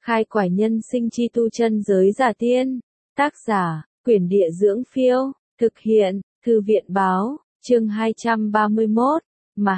Khai quải nhân sinh chi tu chân giới giả tiên. Tác giả, Quyển Địa Dưỡng Phiêu. Thực hiện, Thư viện Báo. Chương 231. Mà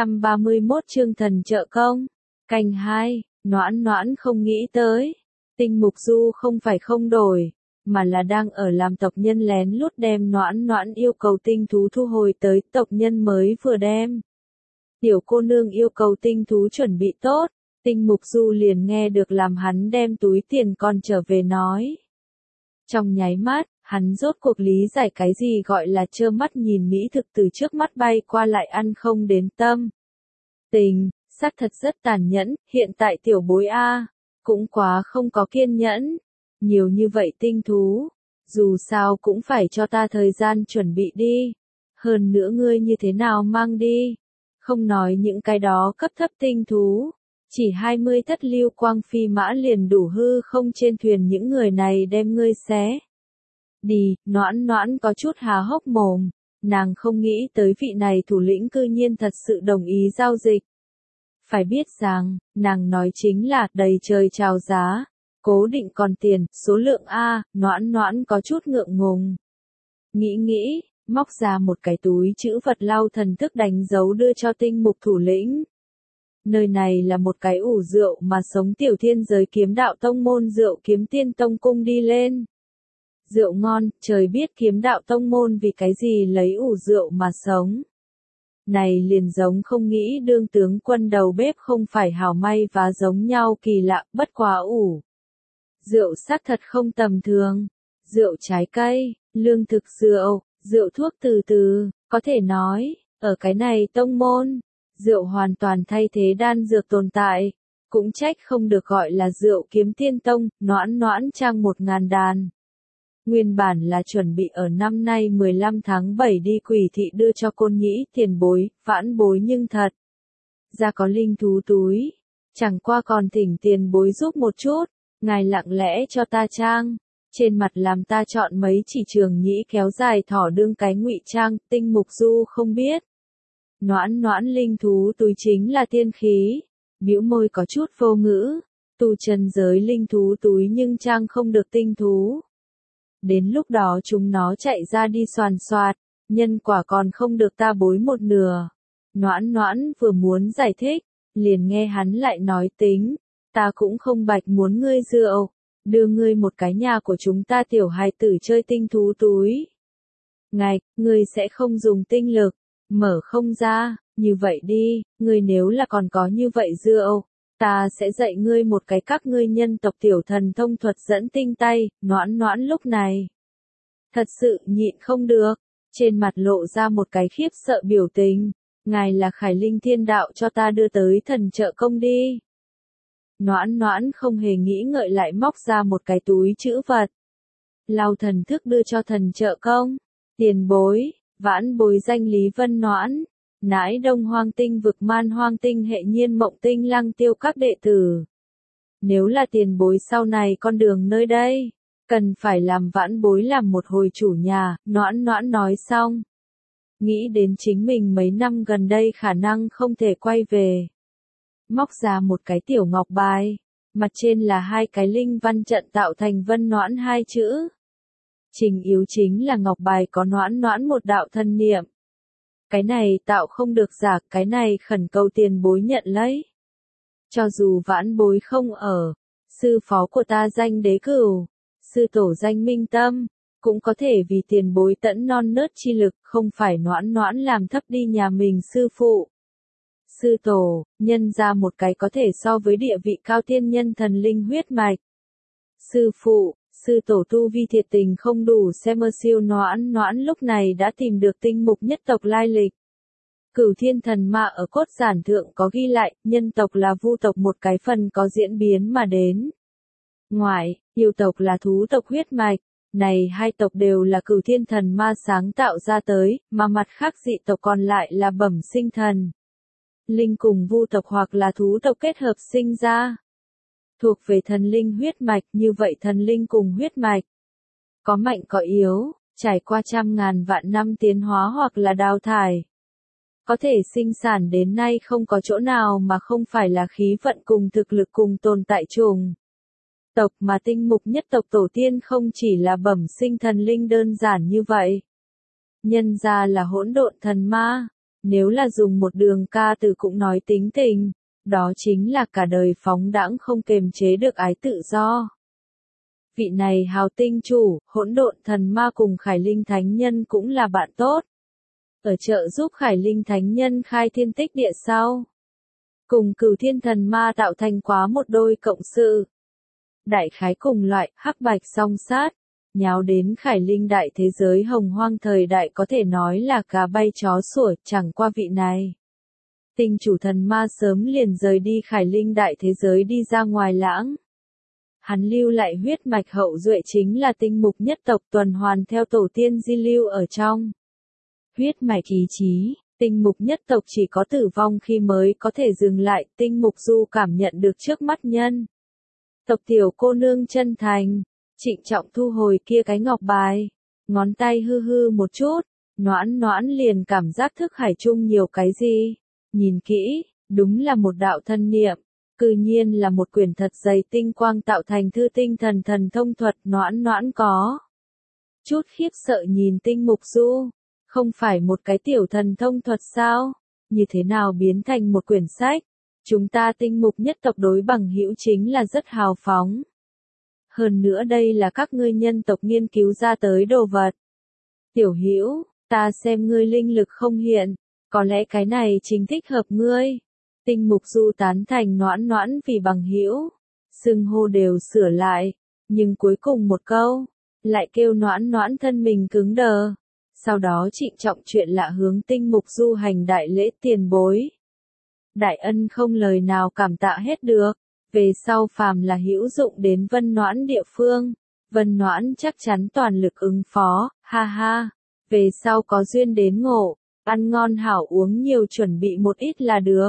231 chương thần trợ công. Canh 2. Noãn noãn không nghĩ tới. Tinh Mục Du không phải không đổi, mà là đang ở làm tộc nhân lén lút đem noãn noãn yêu cầu tinh thú thu hồi tới, tộc nhân mới vừa đem. Tiểu cô nương yêu cầu tinh thú chuẩn bị tốt, Tinh Mục Du liền nghe được làm hắn đem túi tiền còn trở về nói. Trong nháy mắt, hắn rốt cuộc lý giải cái gì gọi là trơ mắt nhìn mỹ thực từ trước mắt bay qua lại ăn không đến tâm. Tình, xác thật rất tàn nhẫn, hiện tại tiểu bối A, cũng quá không có kiên nhẫn. Nhiều như vậy tinh thú, dù sao cũng phải cho ta thời gian chuẩn bị đi. Hơn nữa ngươi như thế nào mang đi? Không nói những cái đó cấp thấp tinh thú, chỉ 20 thất lưu quang phi mã liền đủ hư không trên thuyền những người này đem ngươi xé. Đi, noãn noãn có chút há hốc mồm, nàng không nghĩ tới vị này thủ lĩnh cư nhiên thật sự đồng ý giao dịch. Phải biết rằng, nàng nói chính là đầy trời chào giá, cố định còn tiền, số lượng A, noãn noãn có chút ngượng ngùng. Nghĩ, móc ra một cái túi chữ vật lau thần thức đánh dấu đưa cho Tinh Mục thủ lĩnh. Nơi này là một cái ủ rượu mà sống tiểu thiên giới kiếm đạo tông môn rượu kiếm tiên tông cung đi lên. Rượu ngon, trời biết kiếm đạo tông môn vì cái gì lấy ủ rượu mà sống. Này liền giống không nghĩ đương tướng quân đầu bếp không phải hảo may và giống nhau kỳ lạ, bất quá ủ. Rượu xác thật không tầm thường. Rượu trái cây, lương thực rượu, rượu thuốc từ từ, có thể nói, ở cái này tông môn, rượu hoàn toàn thay thế đan dược tồn tại. Cũng trách không được gọi là rượu kiếm tiên tông, noãn noãn trang 1000 đàn. Nguyên bản là chuẩn bị ở năm nay 15 tháng 7 đi Quỷ thị đưa cho Côn Nhĩ tiền bối, vãn bối nhưng thật. Ra có linh thú túi, chẳng qua còn thỉnh tiền bối giúp một chút, ngài lặng lẽ cho ta trang, trên mặt làm ta chọn mấy chỉ trường nhĩ kéo dài thỏ đương cái ngụy trang, Tinh Mục Du không biết. Noãn noãn linh thú túi chính là tiên khí, bĩu môi có chút vô ngữ, tu chân giới linh thú túi nhưng trang không được tinh thú. Đến lúc đó chúng nó chạy ra đi xoàn xoạt, nhân quả còn không được ta bối một nửa. Noãn noãn vừa muốn giải thích, liền nghe hắn lại nói tính, ta cũng không bạch muốn ngươi rượu, đưa ngươi một cái nhà của chúng ta tiểu hài tử chơi tinh thú túi. Ngạch, ngươi sẽ không dùng tinh lực, mở không ra, như vậy đi, ngươi nếu là còn có như vậy rượu, ta sẽ dạy ngươi một cái các ngươi nhân tộc tiểu thần thông thuật dẫn tinh tay, noãn noãn lúc này. Thật sự nhịn không được, trên mặt lộ ra một cái khiếp sợ biểu tình, ngài là Khải Linh Thiên Đạo cho ta đưa tới thần trợ công đi. Noãn noãn không hề nghĩ ngợi lại móc ra một cái túi chữ vật. Lau thần thức đưa cho thần trợ công, tiền bối, vãn bối danh Lý Vân Noãn. Nãi Đông Hoang Tinh vực Man Hoang Tinh hệ Nhiên Mộng Tinh Lăng Tiêu các đệ tử. Nếu là tiền bối sau này con đường nơi đây, cần phải làm vãn bối làm một hồi chủ nhà, noãn noãn nói xong. Nghĩ đến chính mình mấy năm gần đây khả năng không thể quay về. Móc ra một cái tiểu ngọc bài, mặt trên là hai cái linh văn trận tạo thành Vân Noãn hai chữ. Trình yếu chính là ngọc bài có noãn noãn một đạo thân niệm. Cái này tạo không được giả, cái này khẩn cầu tiền bối nhận lấy. Cho dù vãn bối không ở, sư phó của ta danh Đế Cửu, sư tổ danh Minh Tâm, cũng có thể vì tiền bối tẫn non nớt chi lực, không phải noãn noãn làm thấp đi nhà mình sư phụ. Sư tổ, nhân ra một cái có thể so với địa vị cao tiên nhân thần linh huyết mạch. Sư phụ, sư tổ tu vi thiệt tình không đủ xem siêu noãn noãn lúc này đã tìm được Tinh Mục nhất tộc lai lịch. Cửu Thiên Thần Ma ở cốt giản thượng có ghi lại, nhân tộc là vu tộc một cái phần có diễn biến mà đến. Ngoại, yêu tộc là thú tộc huyết mạch, này hai tộc đều là Cửu Thiên Thần Ma sáng tạo ra tới, mà mặt khác dị tộc còn lại là bẩm sinh thần. Linh cùng vu tộc hoặc là thú tộc kết hợp sinh ra. Thuộc về thần linh huyết mạch, như vậy thần linh cùng huyết mạch. Có mạnh có yếu, trải qua trăm ngàn vạn năm tiến hóa hoặc là đào thải. Có thể sinh sản đến nay không có chỗ nào mà không phải là khí vận cùng thực lực cùng tồn tại trùng. tộc mà tinh mục nhất tộc tổ tiên không chỉ là bẩm sinh thần linh đơn giản như vậy. Nhân ra là hỗn độn thần ma, nếu là dùng một đường ca từ cũng nói tính tình, đó chính là cả đời phóng đãng không kềm chế được ái tự do. Vị này hào tinh chủ, hỗn độn thần ma cùng Khải Linh Thánh Nhân cũng là bạn tốt. Ở chợ giúp Khải Linh Thánh Nhân khai thiên tích địa sau. Cùng Cửu Thiên thần ma tạo thành quá một đôi cộng sự. Đại khái cùng loại, hắc bạch song sát, nháo đến Khải Linh đại thế giới hồng hoang thời đại có thể nói là cá bay chó sủa, chẳng qua vị này. Tinh chủ thần ma sớm liền rời đi Khải Linh đại thế giới đi ra ngoài lãng. Hắn lưu lại huyết mạch hậu duệ chính là tinh mục nhất tộc tuần hoàn theo tổ tiên di lưu ở trong. Huyết mạch ý chí, tinh mục nhất tộc chỉ có tử vong khi mới có thể dừng lại, tinh mục du cảm nhận được trước mắt nhân. Tộc tiểu cô nương chân thành, trịnh trọng thu hồi kia cái ngọc bài, ngón tay hư hư một chút, noãn noãn liền cảm giác thức hải chung nhiều cái gì, nhìn kỹ, đúng là một đạo thân niệm. Cư nhiên là một quyển thật dày tinh quang tạo thành thư tinh thần thông thuật, noãn noãn có. Chút khiếp sợ nhìn tinh mục du, không phải một cái tiểu thần thông thuật sao, như thế nào biến thành một quyển sách, chúng ta tinh mục nhất tộc đối bằng hữu chính là rất hào phóng. Hơn nữa đây là các ngươi nhân tộc nghiên cứu ra tới đồ vật. Tiểu hữu, ta xem ngươi linh lực không hiện, có lẽ cái này chính thích hợp ngươi. Tinh mục du tán thành noãn noãn vì bằng hữu, xưng hô đều sửa lại, nhưng cuối cùng một câu, lại kêu noãn noãn thân mình cứng đờ. Sau đó trịnh trọng chuyện lạ hướng tinh mục du hành đại lễ tiền bối. Đại ân không lời nào cảm tạ hết được, về sau phàm là hữu dụng đến vân noãn địa phương, vân noãn chắc chắn toàn lực ứng phó, ha ha, về sau có duyên đến ngộ, ăn ngon hảo uống nhiều chuẩn bị một ít là được.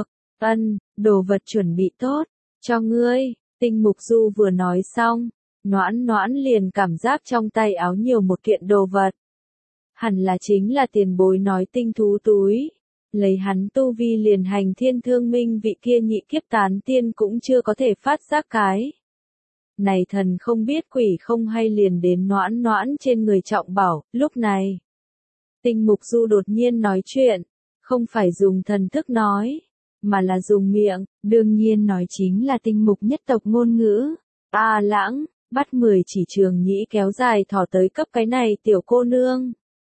Đồ vật chuẩn bị tốt, cho ngươi, tinh mục du vừa nói xong, noãn noãn liền cảm giác trong tay áo nhiều một kiện đồ vật. Hẳn là chính là tiền bối nói tinh thú túi, lấy hắn tu vi liền hành thiên thương minh vị kia nhị kiếp tán tiên cũng chưa có thể phát giác cái. Này thần không biết quỷ không hay liền đến noãn noãn trên người trọng bảo, lúc này. Tinh mục du đột nhiên nói chuyện, không phải dùng thần thức nói. Mà là dùng miệng, đương nhiên nói chính là tinh mục nhất tộc ngôn ngữ. Lãng, bắt 10 chỉ trường nhĩ kéo dài thỏ tới cấp cái này tiểu cô nương.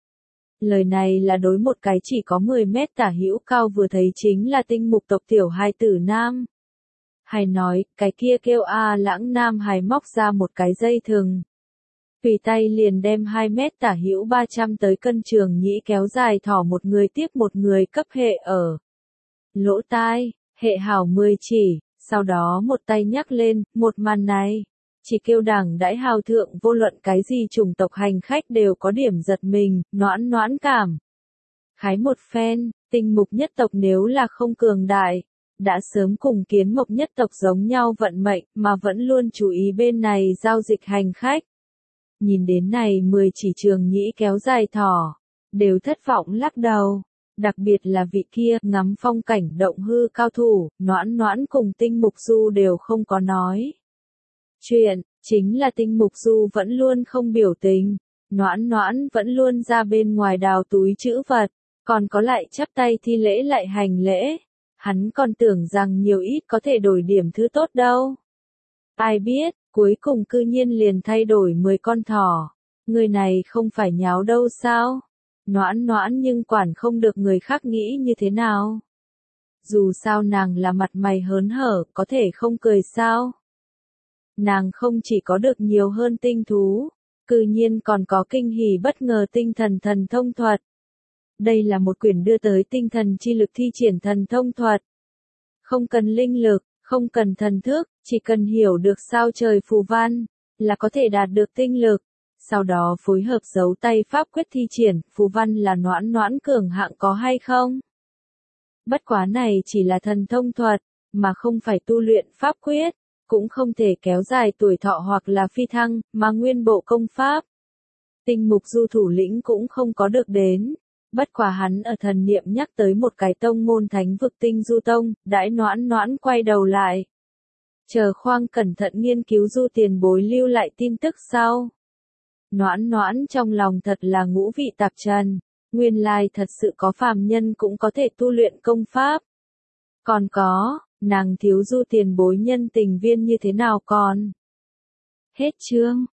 Lời này là đối một cái chỉ có 10 mét tả hữu cao vừa thấy chính là tinh mục tộc tiểu hài tử nam. Hay nói, cái kia kêu lãng nam hài móc ra một cái dây thừng. Tùy tay liền đem 2 mét tả hữu 300 tới cân trường nhĩ kéo dài thỏ một người tiếp một người cấp hệ ở. Lỗ tai, hệ hảo 10 chỉ, sau đó một tay nhắc lên, một màn này. Chỉ kêu đảng đãi hào thượng vô luận cái gì chủng tộc hành khách đều có điểm giật mình, noãn noãn cảm. Khái một phen, tinh mục nhất tộc nếu là không cường đại, đã sớm cùng kiến mộc nhất tộc giống nhau vận mệnh mà vẫn luôn chú ý bên này giao dịch hành khách. Nhìn đến này 10 chỉ trường nhĩ kéo dài thỏ, đều thất vọng lắc đầu. Đặc biệt là vị kia ngắm phong cảnh động hư cao thủ, noãn noãn cùng tinh mục du đều không có nói. Chuyện, chính là tinh mục du vẫn luôn không biểu tình, noãn noãn vẫn luôn ra bên ngoài đào túi trữ vật, còn có lại chắp tay thi lễ lại hành lễ. Hắn còn tưởng rằng nhiều ít có thể đổi điểm thứ tốt đâu. Ai biết, cuối cùng cư nhiên liền thay đổi 10 con thỏ. Người này không phải nháo đâu sao? Noãn noãn nhưng quản không được người khác nghĩ như thế nào. Dù sao nàng là mặt mày hớn hở, có thể không cười sao. Nàng không chỉ có được nhiều hơn tinh thú, cư nhiên còn có kinh hỉ bất ngờ tinh thần thông thuật. Đây là một quyển đưa tới tinh thần chi lực thi triển thần thông thuật. Không cần linh lực, không cần thần thức, chỉ cần hiểu được sao trời phù văn, là có thể đạt được tinh lực. Sau đó phối hợp dấu tay pháp quyết thi triển, phù văn là noãn noãn cường hạng có hay không? Bất quá này chỉ là thần thông thuật, mà không phải tu luyện pháp quyết, cũng không thể kéo dài tuổi thọ hoặc là phi thăng, mà nguyên bộ công pháp. Tinh mục du thủ lĩnh cũng không có được đến, bất quá hắn ở thần niệm nhắc tới một cái tông môn thánh vực tinh du tông, đãi noãn noãn quay đầu lại. Chờ khoang cẩn thận nghiên cứu Du tiền bối lưu lại tin tức sau. Noãn noãn trong lòng thật là ngũ vị tạp trần, nguyên lai thật sự có phàm nhân cũng có thể tu luyện công pháp. Còn có, nàng thiếu Du tiền bối nhân tình viên như thế nào còn? Hết chương.